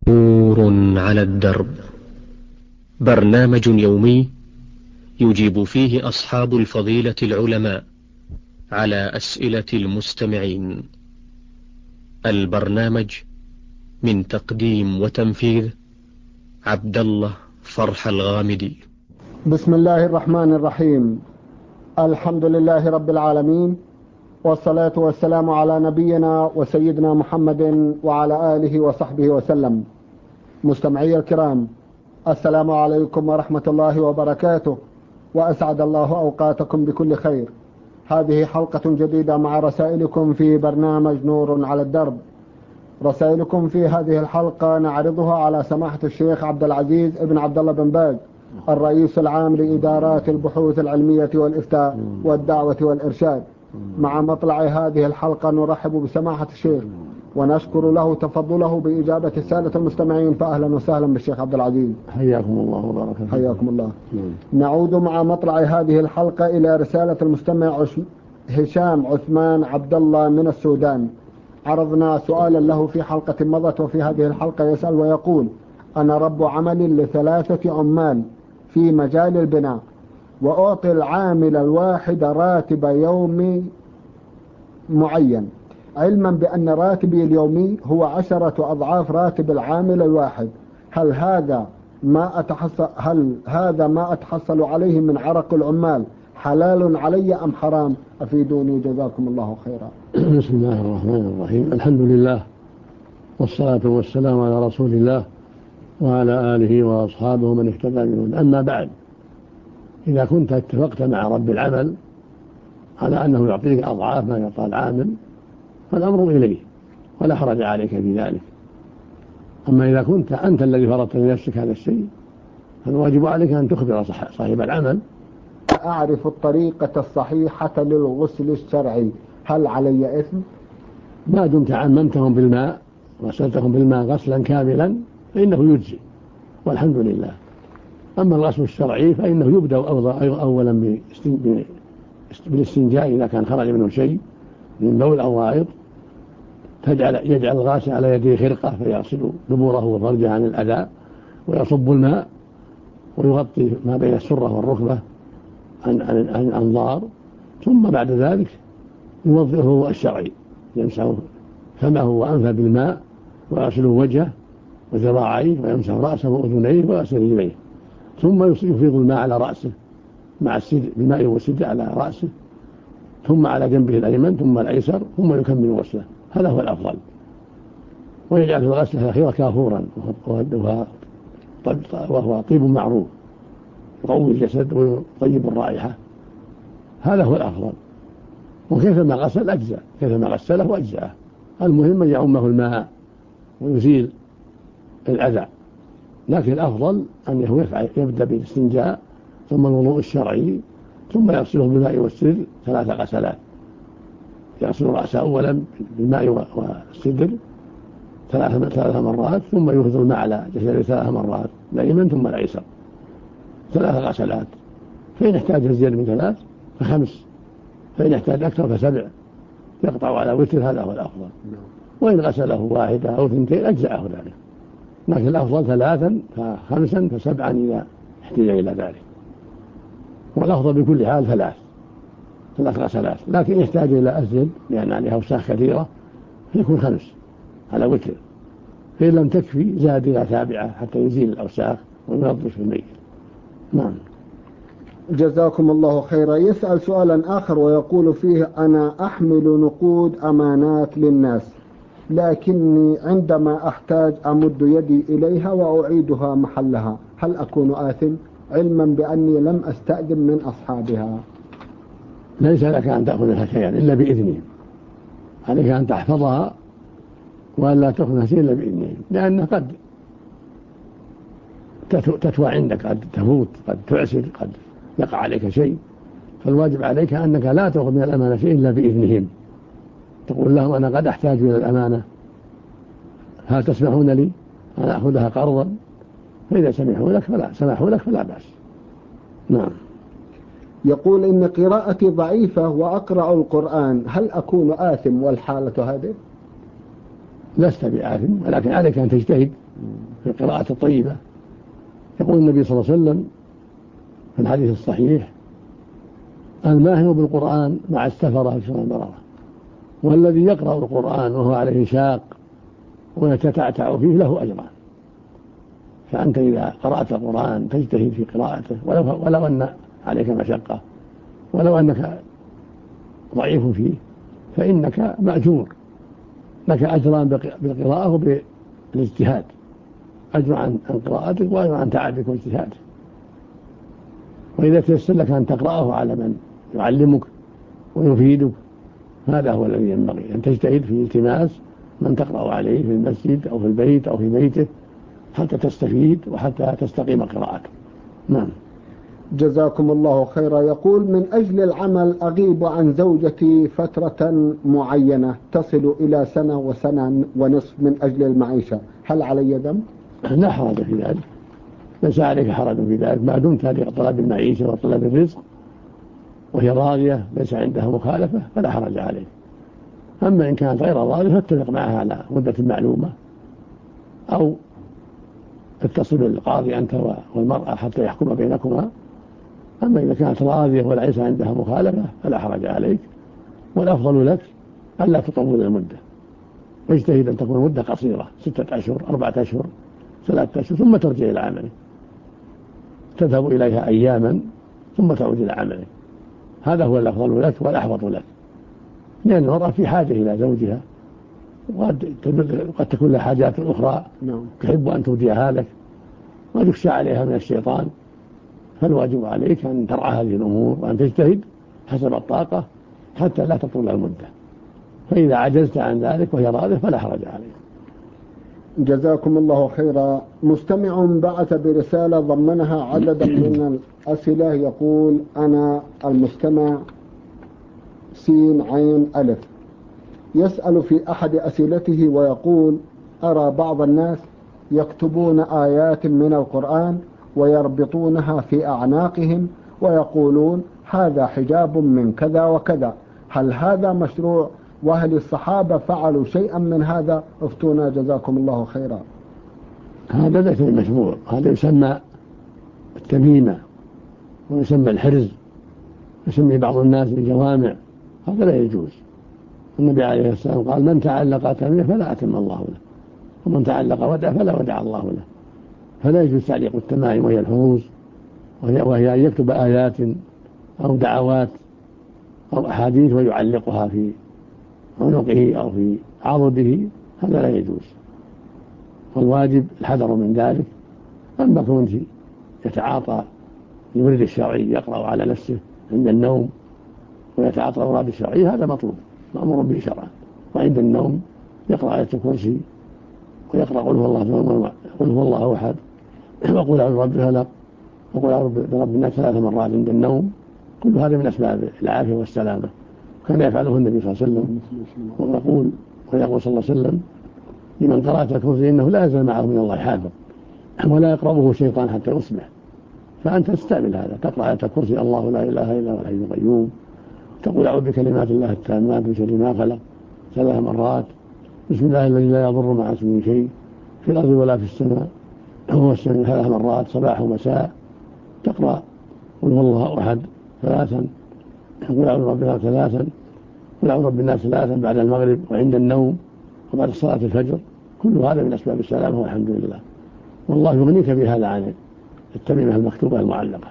نور على الدرب، برنامج يومي يجيب فيه أصحاب الفضيلة العلماء على أسئلة المستمعين. البرنامج من تقديم وتنفيذ عبد الله فرح الغامدي. بسم الله الرحمن الرحيم. الحمد لله رب العالمين، والصلاة والسلام على نبينا وسيدنا محمد وعلى آله وصحبه وسلم. مستمعي الكرام، السلام عليكم ورحمة الله وبركاته، وأسعد الله أوقاتكم بكل خير. هذه حلقة جديدة مع رسائلكم في برنامج نور على الدرب. رسائلكم في هذه الحلقة نعرضها على سماحة الشيخ عبد العزيز ابن عبد الله بن باز، الرئيس العام لإدارات البحوث العلمية والإفتاء والدعوة والإرشاد. مع مطلع هذه الحلقة نرحب بسماحة الشيخ ونشكر له تفضله بإجابة السادة المستمعين، فأهلا وسهلا بالشيخ عبد العزيز. حياكم الله وبارك فيكم. حياكم الله. نعود مع مطلع هذه الحلقة إلى رسالة المستمع هشام عثمان عبد الله من السودان. عرضنا سؤالا له في حلقة مضت، وفي هذه الحلقة يسأل ويقول: أنا رب عمل ل3 عمال في مجال البناء، وأعطي العامل الواحد راتب يومي معين، علما بأن راتبي اليومي هو 10 أضعاف راتب العامل الواحد. هل هذا ما أتحصل عليه من عرق العمال حلال علي أم حرام؟ أفيدوني جزاكم الله خيرا. بسم الله الرحمن الرحيم. الحمد لله، والصلاة والسلام على رسول الله وعلى آله وأصحابه من اهتدى بهداه. أما بعد، إذا كنت اتفقت مع رب العمل على أنه يعطيك أضعاف ما يعطى العامل فالأمر إليه ولا حرج عليك في ذلك. أما إذا كنت أنت الذي فرضت لنفسك هذا الشيء فالواجب عليك أن تخبر صاحب العمل. أعرف الطريقة الصحيحة للغسل الشرعي، هل علي إثم؟ ما دمت عممتهم بالماء غسلتهم بالماء غسلا كاملا فإنه يجزي والحمد لله. أما الغسل الشرعي فإنه يبدأ أولا بالاستنجاء إذا كان خرج منه شيء من بول أو غائط، يجعل الغاسل على يده خرقة فيغسل دبوره وفرجه عن الأذى، ويصب الماء ويغطي ما بين السرة والركبة عن الأنظار، ثم بعد ذلك يوظفه الشرعي، يمسح فمه وأنفه بالماء ويغسل وجهه وذراعيه ويمسح رأسه وأذنيه ويغسل رجليه، ثم يفيض الماء على رأسه مع الماء والسدر على رأسه، ثم على جنبه الأيمن ثم الأيسر، ثم يكمل غسله. هذا هو الأفضل. ويجعل في الغسل الأخير كافورا وهو طيب معروف يقوي الجسد ويطيب الرائحة. هذا هو الأفضل. وكيفما غسل أجزاء، كيفما غسله أجزاءه. المهم أن يعمه الماء ويزيل الأذى، لكن الأفضل أنه يبدأ بالاستنجاء ثم الوضوء الشرعي، ثم يغسله بالماء والسدر 3 غسلات. يغسل رأسه أولا بالماء والسدر 3 مرات، ثم يفيض الماء على جسده 3 مرات، الأيمن ثم الأيسر 3 غسلات. فإن احتاج زيادة من 3 ف5، فإن احتاج أكثر ف7، يقطع على وتر. هذا هو الأفضل. وإن غسله 1 أو 2 أجزأه ذلك، لكن الأفضل 3 ف5 ف7 إذا احتاج إلى ذلك. والأفضل بكل حال 3 غسلات، لكن يحتاج إلى أزيد لأن عليها أوساخ كثيرة فيكون 5 على وتر. فإن لم تكفي زاد إلى 7 حتى يزيل الأوساخ وينظف الميت. نعم. جزاكم الله خيرا. يسأل سؤالا آخر ويقول فيه: أنا أحمل نقود أمانات للناس، لكني عندما أحتاج أمد يدي إليها وأعيدها محلها، هل أكون آثم علما بأني لم أستأذن من أصحابها؟ ليس لك أن تأخذ شيئا إلا بإذنهم، عليك أن تحفظها وأن لا تأخذ شيئا إلا بإذنهم، لأن قد تتوى عندك، قد تفوت، قد تعسر، قد يقع عليك شيء. فالواجب عليك أنك لا تأخذ من الأمانة شيء إلا بإذنهم. تقول لهم: أنا قد أحتاج إلى الأمانة، هل تسمحون لي أن أخذها قرضا؟ فإذا سمحوا لك فلا بأس. نعم. يقول: إن قراءتي ضعيفة وأقرأ القرآن، هل أكون آثم والحالة هذه؟ لست بآثم، ولكن عليك أن تجتهد في القراءة الطيبة. يقول النبي صلى الله عليه وسلم في الحديث الصحيح: الماهر بالقرآن مع السفرة في البررة، والذي يقرأ القرآن وهو عليه شاق ويتتعتع فيه له أجران. فأنت إذا قرأت القرآن تجتهد في قراءته ولو أن عليك مشقة، ولو أنك ضعيف فيه، فإنك مأجور، لك أجران بالقراءة وبالاجتهاد، أجر عن قراءتك وأجر عن تعبك واجتهادك. وإذا تيسر لك أن تقرأه على من يعلمك ويفيدك، هذا هو الذي ينبغي، أن تجتهد في التماس من تقرأ عليه في المسجد أو في البيت أو في بيته حتى تستفيد وحتى تستقيم قراءته. نعم. جزاكم الله خيرا. يقول: من أجل العمل أغيب عن زوجتي فترة معينة تصل إلى سنة وسنة ونصف من أجل المعيشة، هل علي ذنب؟ لا حرج في ذلك، ليس عليك حرج في ذلك ما دمت لطلب المعيشة وطلب الرزق وهي راضية ليس عندها مخالفة فلا حرج عليك. أما إن كانت غير راضية فاتفق معها على مدة معلومة، أو اتصل القاضي أنت والمرأة حتى يحكم بينكما. أما إذا كانت راضية وليس عندها مخالفة فلا حرج عليك، والأفضل لك ألا تطول المدة، واجتهد أن تكون مدة قصيرة، 6 أشهر 4 أشهر 3 أشهر، ثم ترجع إلى عملك، تذهب إليها أياما ثم تعود إلى عملك. هذا هو الأفضل لك والأحوط لك، لأن المرأة في حاجة إلى زوجها، وقد تكون لها حاجات أخرى تحب أن توديها لك وتخشى عليها من الشيطان. فالواجب عليك أن ترعى هذه الأمور وأن تجتهد حسب الطاقة حتى لا تطول المدة، فإذا عجزت عن ذلك وهي راضية فلا حرج عليك. جزاكم الله خيرا. مستمع بعث برسالة ضمنها عددا من الأسئلة، يقول: أنا المستمع سين عين ألف، يسأل في أحد أسئلته ويقول: أرى بعض الناس يكتبون آيات من القرآن ويربطونها في أعناقهم ويقولون هذا حجاب من كذا وكذا، هل هذا مشروع؟ وهل الصحابة فعلوا شيئا من هذا؟ افتونا جزاكم الله خيرا. هذا ليس مشروع، هذا يسمى التميمة ويسمى الحرز، يسمي بعض الناس بالجوامع، هذا لا يجوز. النبي عليه السلام قال: من تعلق تميمة فلا أتم الله له، ومن تعلق ودع فلا ودع الله له. فلا يجوز تعليق التمائم وهي الحروز، وهي أن يكتب آيات أو دعوات أو أحاديث ويعلقها في عنقه أو في عضده، هذا لا يجوز، والواجب الحذر من ذلك. أما كنت يتعاطى الورد الشرعي يقرأ على نفسه عند النوم ويتعاطى الأوراد الشرعية، هذا مطلوب مأمور به شرعا. وعند النوم يقرأ آية الكرسي ويقرأ قل هو الله أحد وقل أعوذ برب الفلق وقل أعوذ برب الناس 3 مرات عند النوم، كل هذا من أسباب العافية والسلامة، كان يفعله النبي صلى الله عليه وسلم. ويقول صلى الله عليه وسلم: لمن قرأت الكرسي إنه لا يزال معه من الله حافظ ولا يقربه شيطان حتى يصبح. فأنت تستعمل هذا، تقرأ آية الكرسي الله لا إله إلا هو الحي القيوم، تقول أعوذ بكلمات الله التامات من شر ما خلق 3 مرات، بسم الله الذي لا يضر مع اسمه شيء في الأرض ولا في السماء هو السميع 3 مرات صباح ومساء، تقرأ قل هو الله أحد 3، قل أعوذ برب الفلق 3، قل أعوذ برب الناس 3 بعد المغرب وعند النوم وبعد صلاة الفجر، كل هذا من أسباب السلامة والحمد لله. والله يغنيك بهذا عن التميمة المكتوبة المعلقة.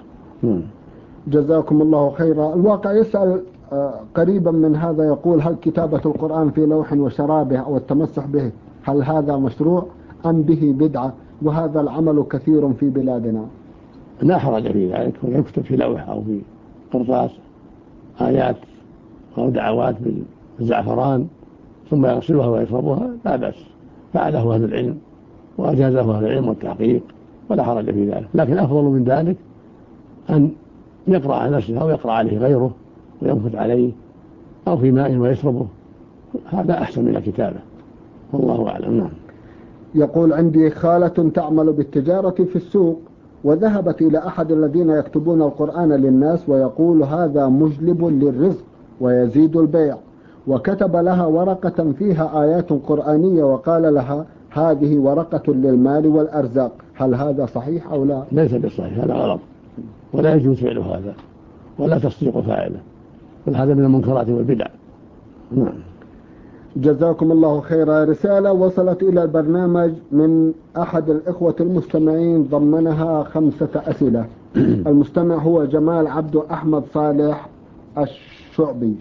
جزاكم الله خيرا. الواقع يسأل قريبا من هذا، يقول: هل كتابة القرآن في لوح وشرابه أو التمسح به هل هذا مشروع أم به بدعة؟ وهذا العمل كثير في بلادنا. لا حرج في ذلك، ويكتب في لوح أو في قرطاس آيات أو دعوات بالزعفران ثم يغسلها ويشربها، لا بأس، فعله أهل العلم وأجازه أهل العلم والتحقيق، ولا حرج في ذلك. لكن أفضل من ذلك أن يقرأ على نفسه أو يقرأ عليه غيره وينفث عليه أو في ماء ويشربه، هذا أحسن من الكتابة، والله أعلم. نعم. يقول: عندي خالة تعمل بالتجارة في السوق، وذهبت إلى أحد الذين يكتبون القرآن للناس ويقول هذا مجلب للرزق ويزيد البيع، وكتب لها ورقة فيها آيات قرآنية وقال لها هذه ورقة للمال والأرزاق، هل هذا صحيح أو لا؟ ليس بالصحيح، هذا غلط، ولا يجوز فعل هذا ولا تصديق فاعله، بل هذا من المنكرات والبدع. نعم. جزاكم الله خيرا. رسالة وصلت إلى البرنامج من أحد الإخوة المستمعين ضمنها 5 أسئلة. المستمع هو جمال عبد أحمد صالح الشعبي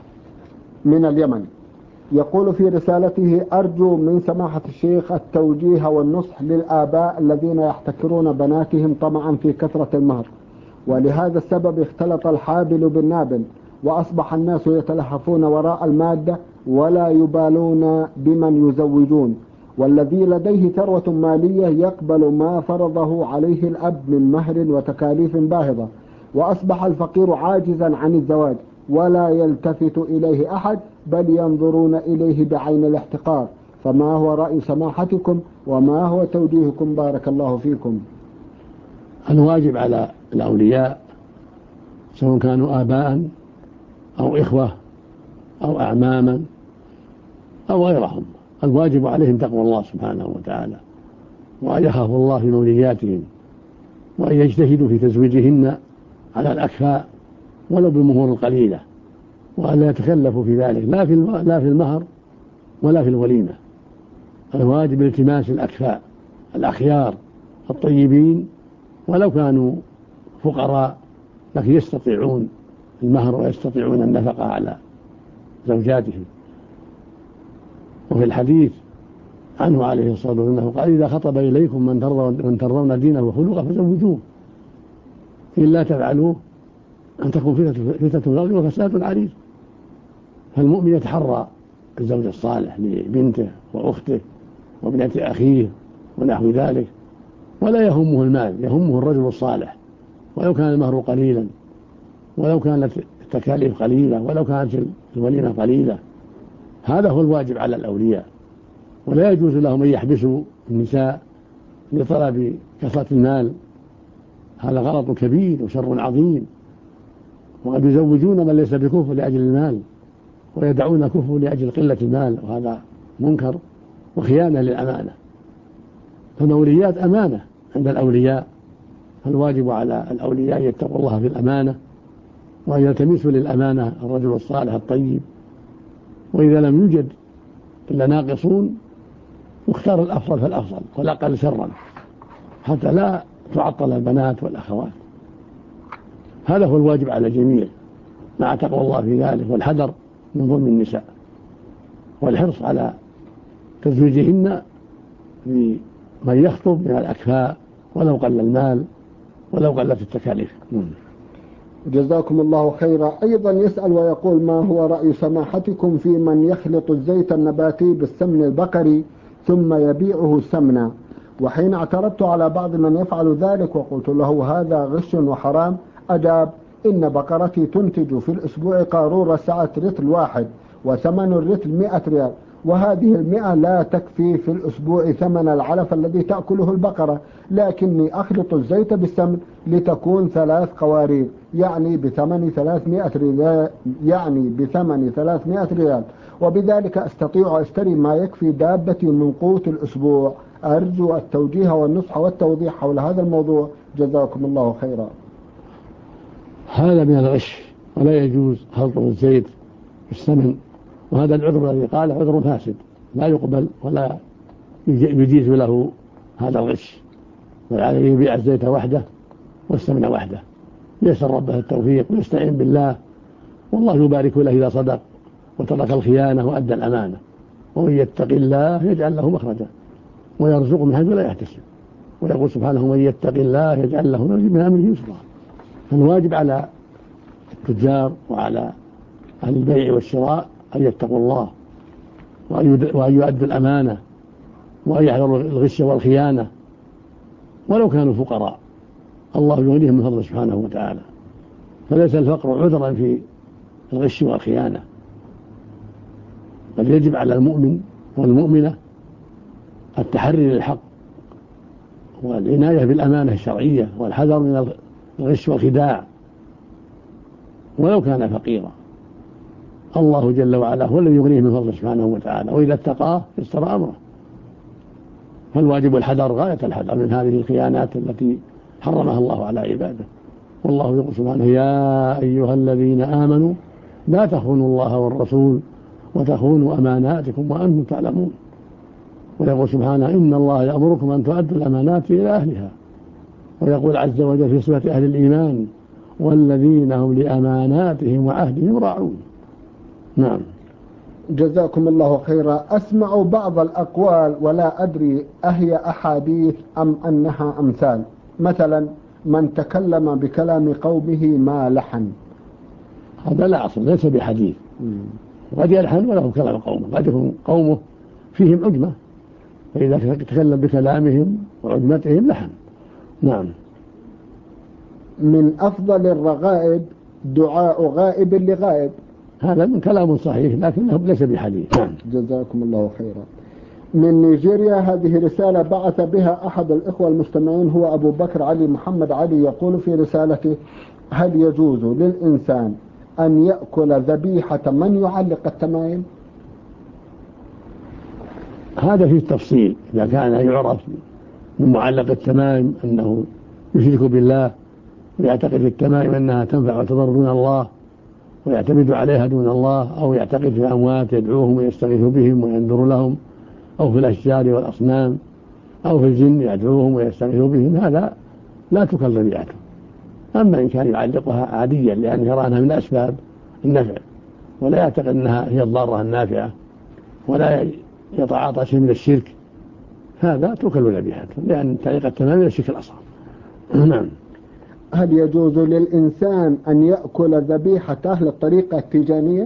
من اليمن. يقول في رسالته: أرجو من سماحة الشيخ التوجيه والنصح للآباء الذين يحتكرون بناتهم طمعا في كثرة المهر، ولهذا السبب اختلط الحابل بالنابل، وأصبح الناس يتلهفون وراء المادة ولا يبالون بمن يزوجون، والذي لديه ثروة مالية يقبل ما فرضه عليه الأب من مهر وتكاليف باهظة، وأصبح الفقير عاجزا عن الزواج ولا يلتفت إليه أحد، بل ينظرون إليه بعين الاحتقار. فما هو رأي سماحتكم وما هو توجيهكم؟ بارك الله فيكم. الواجب على الأولياء سواء كانوا آباء أو إخوة أو أعماما أو غيرهم، الواجب عليهم تقوى الله سبحانه وتعالى، وأن يخافوا الله في مولياتهم، وأن يجتهدوا في تزويجهن على الأكفاء ولو بالمهور القليلة، وأن لا يتكلفوا في ذلك لا في المهر ولا في الوليمة. الواجب التماس الأكفاء الأخيار الطيبين ولو كانوا فقراء لكن يستطيعون المهر ويستطيعون النفقة على زوجاتهم. وفي الحديث عنه عليه الصلاة والسلام قال: إذا خطب إليكم من ترضون دينه وخلقه فزوجوه، إلا تفعلوه أن تكون فتنة في الأرض وفساد عريض. فالمؤمن يتحرى الزوج الصالح لبنته وأخته وابنة أخيه ونحو ذلك، ولا يهمه المال، يهمه الرجل الصالح، ولو كان المهر قليلا، ولو كانت التكاليف قليلة، ولو كانت الوليمة قليلة. هذا هو الواجب على الأولياء، ولا يجوز لهم أن يحبسوا النساء لطلب كثرة المال. هذا غلط كبير وشر عظيم، وقد يزوجون من ليس بكفء لأجل المال ويدعون كفء لأجل قلة المال، وهذا منكر وخيانة للأمانة. فالموليات أمانة عند الأولياء، فالواجب على الأولياء يتقوا الله في الأمانة وأن يلتمسوا للأمانة الرجل الصالح الطيب، وإذا لم يوجد إلا ناقصون يختار الأفضل فالأفضل والأقل شرا حتى لا تعطل البنات والأخوات. هذا هو الواجب على الجميع مع تقوى الله في ذلك والحذر من ظلم النساء والحرص على تزويجهن بمن يخطب من الأكفاء ولو قل المال ولو قلت التكاليف. جزاكم الله خيرا. أيضا يسأل ويقول: ما هو رأي سماحتكم في من يخلط الزيت النباتي بالسمن البقري ثم يبيعه سمنا؟ وحين اعترضت على بعض من يفعل ذلك وقلت له هذا غش وحرام، أجاب: إن بقرتي تنتج في الأسبوع قارورة سعة رتل واحد، وثمن الرتل 100 ريال، وهذه 100 لا تكفي في الأسبوع ثمن العلف الذي تأكله البقرة، لكني أخلط الزيت بالسمن لتكون 3 قوارير، يعني بثمن 300 ريال، وبذلك أستطيع أشتري ما يكفي دابتي من قوت الأسبوع. أرجو التوجيه والنصح والتوضيح حول هذا الموضوع، جزاكم الله خيرا. هذا من الغش، ولا يجوز خلط الزيت بالسمن، وهذا العذر الذي قال عذر فاسد لا يقبل ولا يجيز له هذا الغش، وعليه يبيع الزيت وحده والسمن وحده، يسأل ربه التوفيق ويستعين بالله، والله يبارك له إذا صدق وترك الخيانة وأدى الأمانة، ومن يتق الله يجعل له مخرجا ويرزقه من حيث لا يحتسب، ويقول سبحانه: من يتق الله يجعل له من أمره يسرا. فالواجب على التجار وعلى أهل البيع والشراء أن يتقوا الله وأن يؤدوا الأمانة وأن يحذروا الغش والخيانة ولو كانوا فقراء، الله يغنيهم من فضله سبحانه وتعالى، فليس الفقر عذرا في الغش والخيانة، بل يجب على المؤمن والمؤمنة التحري للحق والعناية بالأمانة الشرعية والحذر من الغش والخداع ولو كان فقيرا. الله جل وعلا هو الذي يغنيه من فضله سبحانه وتعالى، وإذا اتقاه يستر أمره. فالواجب الحذر غاية الحذر من هذه الخيانات التي حرمها الله على عباده. والله يقول سبحانه: يا أيها الذين آمنوا لا تخونوا الله والرسول وتخونوا أماناتكم وأنتم تعلمون. ويقول سبحانه: إن الله يأمركم أن تؤدوا الأمانات إلى أهلها. ويقول عز وجل في صفة أهل الإيمان: والذين هم لأماناتهم وعهدهم راعون. نعم. جزاكم الله خيرا. أسمع بعض الأقوال ولا أدري أهي أحاديث أم أنها أمثال، مثلا: من تكلم بكلام قومه ما لحن. هذا لا أصل، ليس بحديث. قد يلحن وله كلام قومه، قد يكون قومه فيهم عجمة، فإذا تكلم بكلامهم وعجمتهم لحن. نعم. من أفضل الرغائب دعاء غائب لغائب. هذا من كلام صحيح لكنه ليس بحديث. نعم. جزاكم الله خيرا. من نيجيريا، هذه رسالة بعث بها أحد الإخوة المستمعين، هو أبو بكر علي محمد علي، يقول في رسالته: هل يجوز للإنسان أن يأكل ذبيحة من يعلق التمائم؟ هذا فيه تفصيل. إذا كان يعرف من معلق التمائم أنه يشرك بالله ويعتقد في التمائم أنها تنفع وتضر دون الله ويعتمد عليها دون الله، أو يعتقد في أموات يدعوهم ويستغيث بهم وينذر لهم، أو في الأشجار والأصنام، أو في الجن يدعوهم ويستغيث بهم، هذا لا تكل ذبيحته. أما إن كان يعلقها عاديا لأن يرى أنها من أسباب النفع ولا يعتقد أنها هي الضارة النافعة ولا يتعاطى شيء من الشرك، هذا تكل ذبيحته، لأن تعليق التمام من الشرك الأصغر. نعم. هل يجوز للإنسان أن يأكل ذبيحة أهل الطريقة التيجانية؟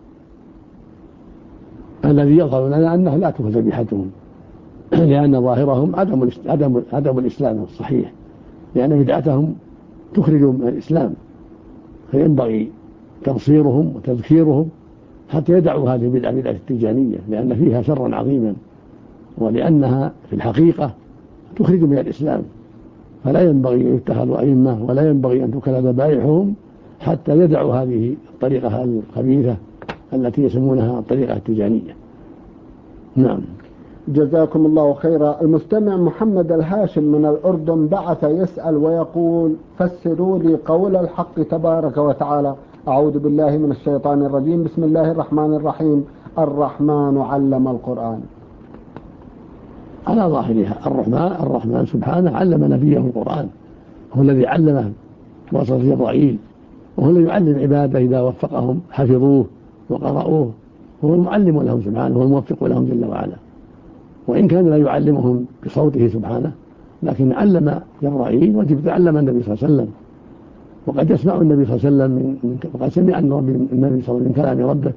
الذي يظهر لنا أنه لا تكل ذبيحتهم، لأن ظاهرهم عدم الإسلام الصحيح، لأن بدعتهم تخرج من الإسلام، فينبغي تبصيرهم وتذكيرهم حتى يدعوا هذه البدعة التيجانية، لأن فيها شرا عظيما، ولأنها في الحقيقة تخرج من الإسلام، فلا ينبغي أن يتخذوا أئمة ولا ينبغي أن تكل ذبائحهم حتى يدعوا هذه الطريقة الخبيثة التي يسمونها الطريقة التيجانية. نعم. جزاكم الله خيرا. المستمع محمد الهاشم من الأردن بعث يسأل ويقول: فسروا لي قول الحق تبارك وتعالى: أعوذ بالله من الشيطان الرجيم، بسم الله الرحمن الرحيم، الرحمن علم القرآن. على ظاهرها الرحمن سبحانه علم نبيه القرآن، هو الذي علمه بواسطة جبرائيل، وهو الذي يعلم عباده إذا وفقهم حفظوه وقرأوه، هو المعلم لهم سبحانه، هو الموفق لهم جل وعلا. وإن كان لا يعلمهم بصوته سبحانه، لكن علم جبرائيل وجبريل علم النبي صلى الله عليه وسلم. وقد يسمع النبي صلى الله عليه وسلم وقد سمع النبي صلى الله عليه وسلم من كلام ربه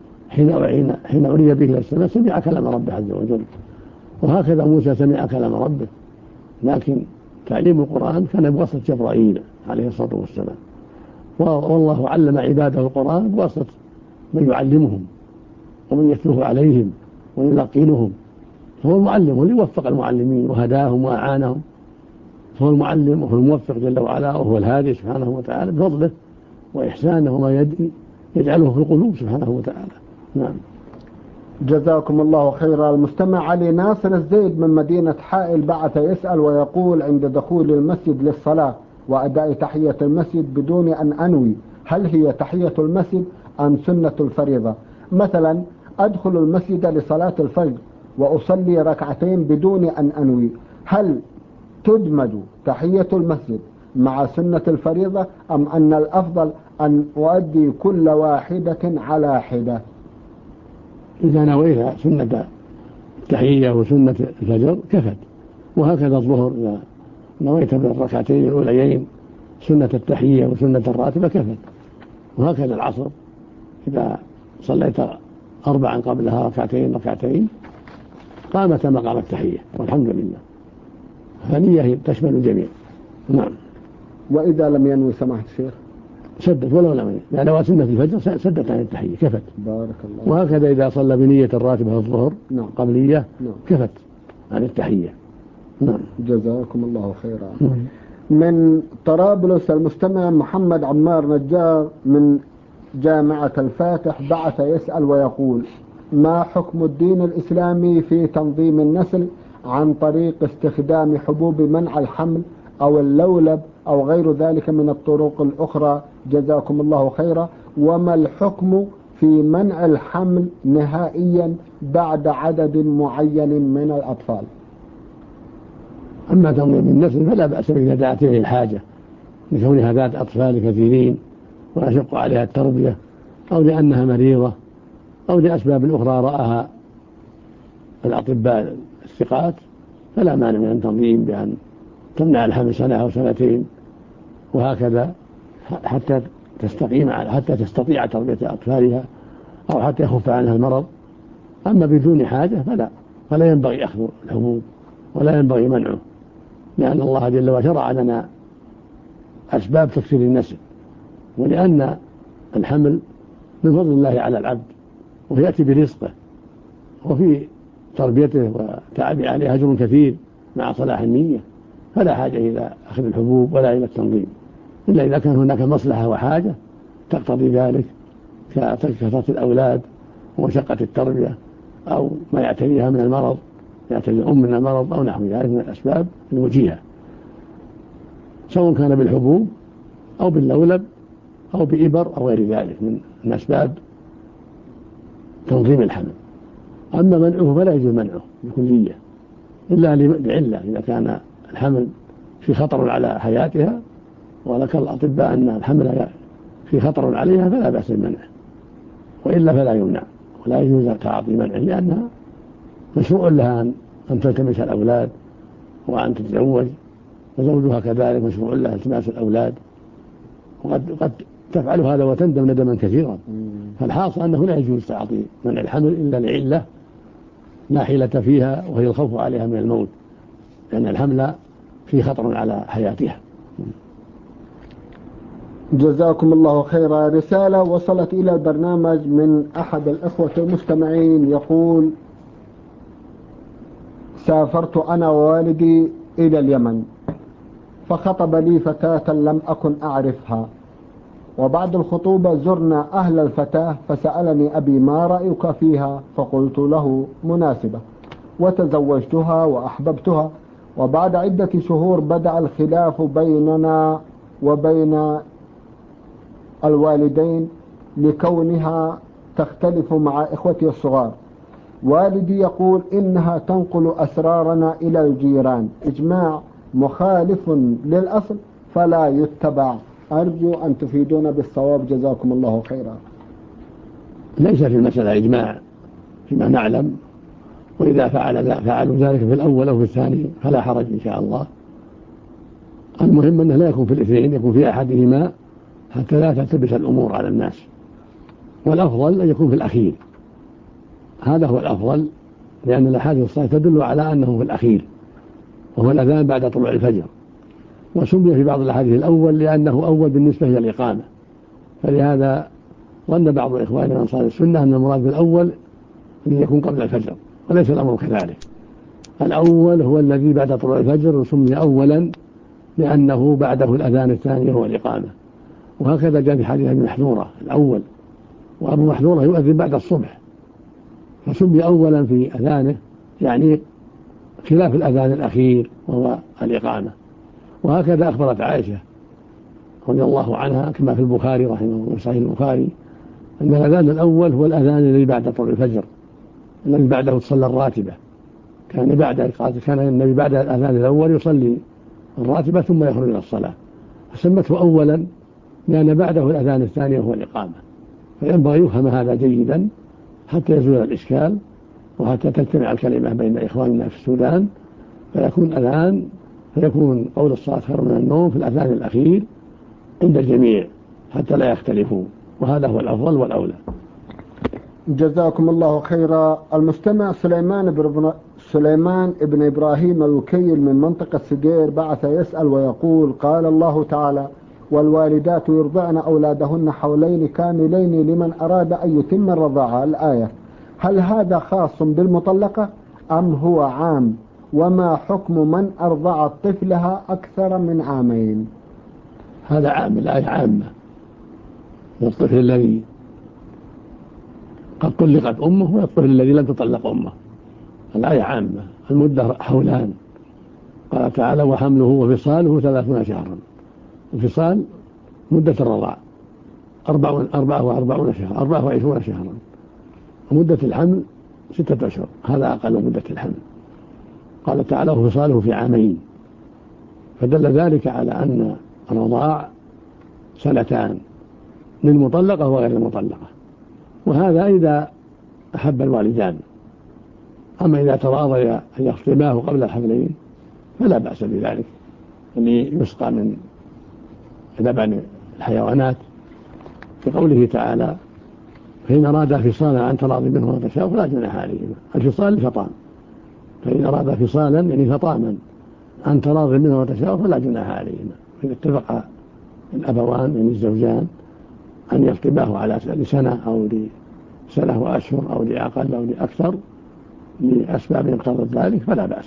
حين عري به إلى السماء، سمع كلام ربه عز وجل، وهكذا موسى سمع كلام ربه، لكن تعليم القرآن كان بواسطة جبرائيل عليه الصلاة والسلام. والله علم عباده القرآن بواسطة من يعلمهم ومن يتلوه عليهم ويلقنهم، فهو المعلم، هو اللي وفق المعلمين وهداهم وأعانهم، فهو المعلم وهو الموفق جل وعلا، وهو الهادي سبحانه وتعالى بفضله وإحسانه وما يجعله في القلوب سبحانه وتعالى. نعم. جزاكم الله خيرا. المستمع علي ناصر الزيد من مدينة حائل بعث يسأل ويقول: عند دخول المسجد للصلاة وأداء تحية المسجد بدون أن أنوي، هل هي تحية المسجد أم سنة الفريضة؟ مثلا أدخل المسجد لصلاة الفجر وأصلي ركعتين بدون أن أنوي، هل تدمج تحية المسجد مع سنة الفريضة أم أن الأفضل أن أؤدي كل واحدة على حدة؟ إذا نويت سنة التحية وسنة الفجر كفت، وهكذا الظهر إذا نويت بالركعتين الأوليين سنة التحية وسنة الراتبة كفت، وهكذا العصر إذا صليت 4 قبلها ركعتين قامت مقام التحية والحمد لله، فنية تشمل الجميع. نعم. وإذا لم ينوي سماحة الشيخ؟ سدت ولو لم ينوي، لأن سنة الفجر سدت عن التحية كفت. بارك الله. وهكذا إذا صلى بنية الراتبة الظهر قبلية كفت عن التحية. نعم. جزاكم الله خيرا. من طرابلس المستمع محمد عمار نجار من جامعة الفاتح بعث يسأل ويقول: ما حكم الدين الإسلامي في تنظيم النسل عن طريق استخدام حبوب منع الحمل أو اللولب أو غير ذلك من الطرق الأخرى؟ جزاكم الله خيرا. وما الحكم في منع الحمل نهائيا بعد عدد معين من الأطفال؟ أما تنظيم النسل فلا بأس إذا دعت إليه الحاجة لكونها ذات أطفال كثيرين ويشق عليها التربية، أو لأنها مريضة، أو لأسباب أخرى رآها الأطباء الثقات، فلا مانع من التنظيم بأن تمنع الحمل سنة أو سنتين وهكذا حتى تستطيع تربية أطفالها أو حتى يخف عنها المرض. أما بدون حاجة فلا ينبغي أخذ الحبوب ولا ينبغي منعه، لأن الله جل وعلا شرع لنا أسباب تكثير النسل، ولأن الحمل من فضل الله على العبد ويأتي برزقه وفي تربيته وتعب عليه أجر كثير مع صلاح النية، فلا حاجة إلى أخذ الحبوب ولا إلى التنظيم إلا إذا كان هناك مصلحة وحاجة تقتضي ذلك ككثرة الأولاد ومشقة التربية أو ما يعتريها من المرض، يعتري الأم من المرض أو نحو ذلك من الأسباب الوجيهة، سواء كان بالحبوب أو باللولب أو بإبر أو غير ذلك من أسباب تنظيم الحمل. أما منعه فلا يجوز منعه بكلية إلا لعلة، إذا كان الحمل في خطر على حياتها وذكر الأطباء أن الحمل في خطر عليها فلا بأس بمنعه، وإلا فلا يمنع ولا يجوز تعاطي منعه، لأنها مشروع لها أن تلتمس الأولاد وأن تتزوج، وزوجها كذلك مشروع لها التماس الأولاد، وقد تفعل هذا وتندم ندما كثيرا. فالحاصل أنه لا يجوز تعاطي منع الحمل إلا لعلة لا حيلة فيها، وهي الخوف عليها من الموت، لأن الحمل في خطر على حياتها. جزاكم الله خيرا. رسالة وصلت إلى البرنامج من أحد الأخوة المستمعين يقول: سافرت أنا ووالدي إلى اليمن، فخطب لي فتاة لم أكن أعرفها، وبعد الخطوبة زرنا أهل الفتاة، فسألني أبي: ما رأيك فيها؟ فقلت له: مناسبة، وتزوجتها وأحببتها. وبعد عدة شهور بدأ الخلاف بيننا وبين الوالدين لكونها تختلف مع إخوتي الصغار. والدي يقول إنها تنقل أسرارنا إلى الجيران، إجماع مخالف للأصل فلا يتبع. أرجو أن تفيدونا بالصواب جزاكم الله خيرا. ليس في المسألة إجماع فيما نعلم، وإذا فعلوا ذلك في الأول أو في الثاني فلا حرج إن شاء الله. المهم أنه لا يكون في الاثنين، يكون في أحدهما حتى لا تلتبس الأمور على الناس، والأفضل أن يكون في الأخير، هذا هو الأفضل، لأن الأحاديث الصحيحة تدل على أنه في الأخير وهو الأذان بعد طلوع الفجر، وسمي في بعض الأحاديث الأول لأنه أول بالنسبة إلى الإقامة، فلهذا ظن بعض إخواننا من أنصار السنة أن المراد بالأول أن يكون قبل الفجر، وليس الأمر كذلك. الأول هو الذي بعد طلوع الفجر، وسمي أولا لأنه بعده الأذان الثاني هو الإقامة، وهكذا جاء في حديث أبي محذورة الأول، وأبو محذورة يؤذن بعد الصبح، فسمي أولا في أذانه يعني خلاف الأذان الأخير وهو الإقامة. وهكذا أخبرت عائشة رضي الله عنها كما في البخاري رحمه الله صحيح البخاري أن الأذان الأول هو الأذان الذي بعد طلوع الفجر الذي بعده تصلى الراتبة، كان النبي بعد الأذان الأول يصلي الراتبة ثم يخرج إلى الصلاة، فسمته أولا لأن بعده الأذان الثاني وهو الإقامة. فينبغي يفهم هذا جيدا حتى يزول الإشكال وحتى تجتمع الكلمة بين إخواننا في السودان، فيكون قول الصلاة خير من النوم في الأذان الأخير عند الجميع حتى لا يختلفوا، وهذا هو الأفضل والأولى. جزاكم الله خيرا. المستمع سليمان ابن إبراهيم الوكيل من منطقة سدير بعث يسأل ويقول: قال الله تعالى: والوالدات يرضعن أولادهن حولين كاملين لمن أراد أن يتم الرضاعة، الآية. هل هذا خاص بالمطلقة أم هو عام؟ وما حكم من أرضعت طفلها أكثر من عامين؟ هذا عام، الآية عامة، والطفل الذي قد طلقت أمه والطفل الذي لم تطلق أمه. الآية عامة، المدة حولان. قال تعالى: وحمله وفصاله 30 شهرا. الفصال مدة الرضاع 24 شهرا، ومدة الحمل 6 أشهر، هذا أقل مدة الحمل. قال تعالى: وفصاله في عامين. فدل ذلك على أن الرضاع 2 للمطلقة وغير المطلقة، وهذا إذا أحب الوالدان. أما إذا تراضيا أن يخطباه قبل الحملين فلا بأس بذلك، اللي يسقى من لبن الحيوانات، بقوله تعالى: فإن أراد فصالا عن تراض منه وتشاور فلا جناح عليهما. الفصال فطام، فإن أراد فصالا يعني فطاما عن تراض منه وتشاور فلا جناح عليهما. إذا اتفق الأبوان يعني الزوجان أن يخطباه على لسنة أو لسنة وأشهر أو لأقل أو لأكثر لأسباب اقتضت ذلك فلا بأس.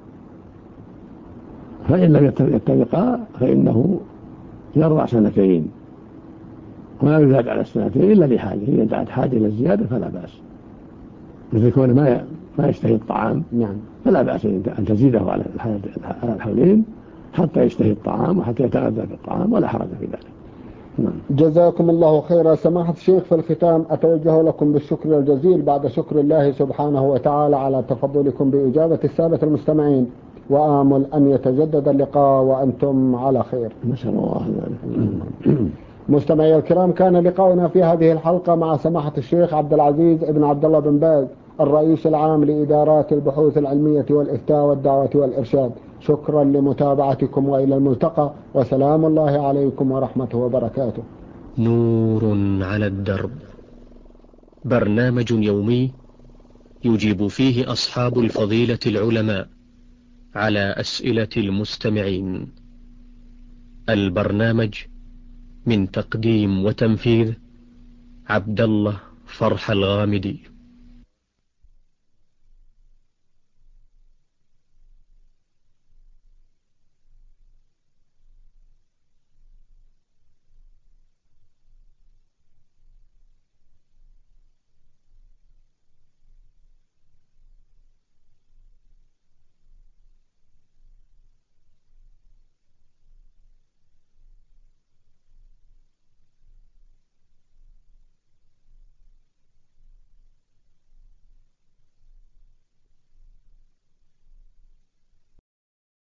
فإن لم يتفقا فإنه يرضع 2 ولا يزاد على 2 إلا لحاجة. إذا دعت حاجة إلى الزيادة فلا بأس، مثل كونه ما يشتهي الطعام، فلا بأس أن تزيده على الحولين حتى يشتهي الطعام وحتى يتغذى بالطعام، ولا حرج في ذلك. جزاكم الله خيرا. سماحة الشيخ، في الختام أتوجه لكم بالشكر الجزيل بعد شكر الله سبحانه وتعالى على تفضلكم بإجابة السادة المستمعين، وآمل أن يتجدد اللقاء وأنتم على خير. نسأل الله ذلك. مستمعي الكرام، كان لقاؤنا في هذه الحلقة مع سماحة الشيخ عبد العزيز ابن عبد الله بن باز، الرئيس العام لإدارات البحوث العلمية والإفتاء والدعوة والإرشاد. شكرا لمتابعتكم، وإلى الملتقى، وسلام الله عليكم ورحمته وبركاته. نور على الدرب، برنامج يومي يجيب فيه أصحاب الفضيلة العلماء على أسئلة المستمعين. البرنامج من تقديم وتنفيذ عبد الله فرح الغامدي.